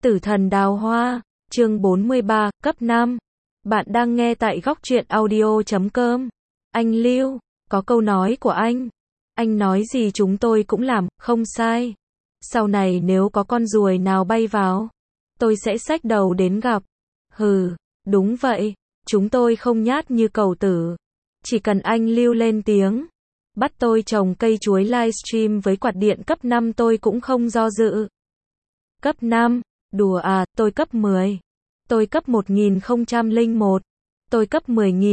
Tử thần đào hoa, chương 43, cấp 5. Bạn đang nghe tại góc truyện audio.com. Anh Lưu, có câu nói của anh nói gì chúng tôi cũng làm, không sai. Sau này nếu có con ruồi nào bay vào, tôi sẽ xách đầu đến gặp. Hừ, đúng vậy, chúng tôi không nhát như Cầu Tử. Chỉ cần anh Lưu lên tiếng, bắt tôi trồng cây chuối livestream với quạt điện cấp 5 tôi cũng không do dự. Cấp 5, đùa à, tôi cấp 10. Tôi cấp 1001. Tôi cấp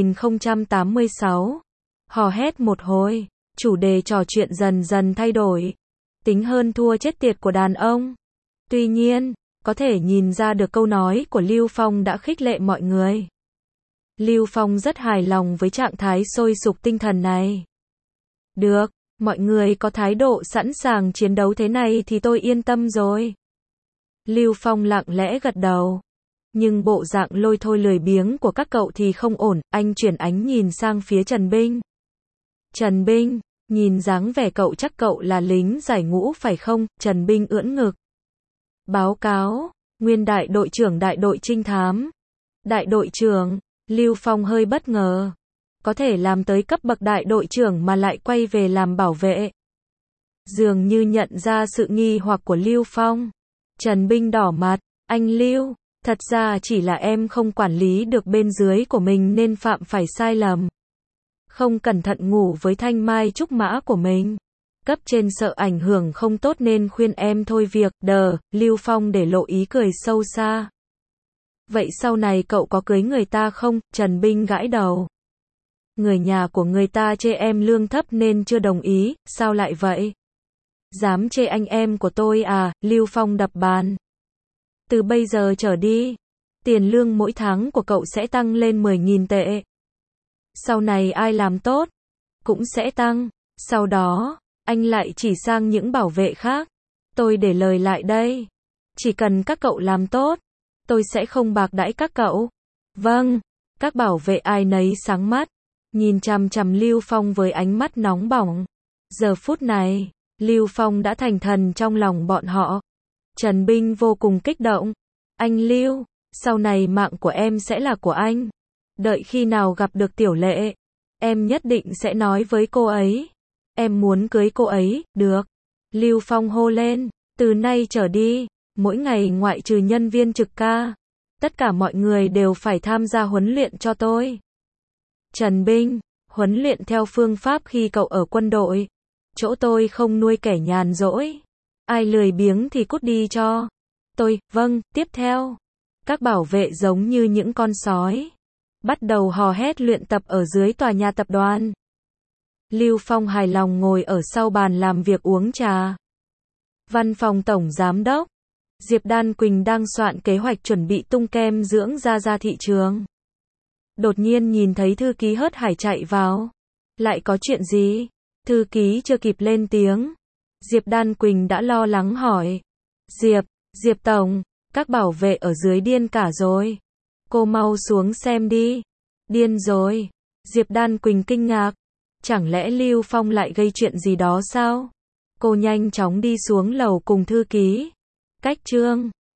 10086. Hò hét một hồi, chủ đề trò chuyện dần dần thay đổi. Tính hơn thua chết tiệt của đàn ông. Tuy nhiên, có thể nhìn ra được câu nói của Lưu Phong đã khích lệ mọi người. Lưu Phong rất hài lòng với trạng thái sôi sục tinh thần này. Được, mọi người có thái độ sẵn sàng chiến đấu thế này thì tôi yên tâm rồi. Lưu Phong lặng lẽ gật đầu. Nhưng bộ dạng lôi thôi lười biếng của các cậu thì không ổn, anh chuyển ánh nhìn sang phía Trần Binh. Trần Binh, nhìn dáng vẻ cậu chắc cậu là lính giải ngũ phải không? Trần Binh ưỡn ngực. Báo cáo, nguyên đại đội trưởng đại đội trinh thám. Đại đội trưởng, Lưu Phong hơi bất ngờ. Có thể làm tới cấp bậc đại đội trưởng mà lại quay về làm bảo vệ. Dường như nhận ra sự nghi hoặc của Lưu Phong. Trần Binh đỏ mặt, anh Lưu, thật ra chỉ là em không quản lý được bên dưới của mình nên phạm phải sai lầm. Không cẩn thận ngủ với thanh mai trúc mã của mình. Cấp trên sợ ảnh hưởng không tốt nên khuyên em thôi việc, Lưu Phong để lộ ý cười sâu xa. Vậy sau này cậu có cưới người ta không? Trần Binh gãi đầu. Người nhà của người ta chê em lương thấp nên chưa đồng ý, sao lại vậy? Dám chê anh em của tôi à? Lưu Phong đập bàn. Từ bây giờ trở đi, tiền lương mỗi tháng của cậu sẽ tăng lên 10.000 tệ. Sau này ai làm tốt, cũng sẽ tăng. Sau đó, anh lại chỉ sang những bảo vệ khác. Tôi để lời lại đây. Chỉ cần các cậu làm tốt, tôi sẽ không bạc đãi các cậu. Vâng, các bảo vệ ai nấy sáng mắt, nhìn chằm chằm Lưu Phong với ánh mắt nóng bỏng. Giờ phút này, Lưu Phong đã thành thần trong lòng bọn họ. Trần Binh vô cùng kích động. Anh Lưu, sau này mạng của em sẽ là của anh. Đợi khi nào gặp được Tiểu Lệ, em nhất định sẽ nói với cô ấy. Em muốn cưới cô ấy, được. Lưu Phong hô lên, từ nay trở đi, mỗi ngày ngoại trừ nhân viên trực ca, tất cả mọi người đều phải tham gia huấn luyện cho tôi. Trần Binh, huấn luyện theo phương pháp khi cậu ở quân đội. Chỗ tôi không nuôi kẻ nhàn rỗi. Ai lười biếng thì cút đi cho tôi. Vâng, tiếp theo, các bảo vệ giống như những con sói, bắt đầu hò hét luyện tập ở dưới tòa nhà tập đoàn. Lưu Phong hài lòng ngồi ở sau bàn làm việc uống trà. Văn phòng Tổng Giám đốc, Diệp Đan Quỳnh đang soạn kế hoạch chuẩn bị tung kem dưỡng da ra thị trường. Đột nhiên nhìn thấy thư ký hớt hải chạy vào. Lại có chuyện gì? Thư ký chưa kịp lên tiếng, Diệp Đan Quỳnh đã lo lắng hỏi. Diệp Tổng, các bảo vệ ở dưới điên cả rồi. Cô mau xuống xem đi. Điên rồi. Diệp Đan Quỳnh kinh ngạc. Chẳng lẽ Lưu Phong lại gây chuyện gì đó sao? Cô nhanh chóng đi xuống lầu cùng thư ký. Cách chương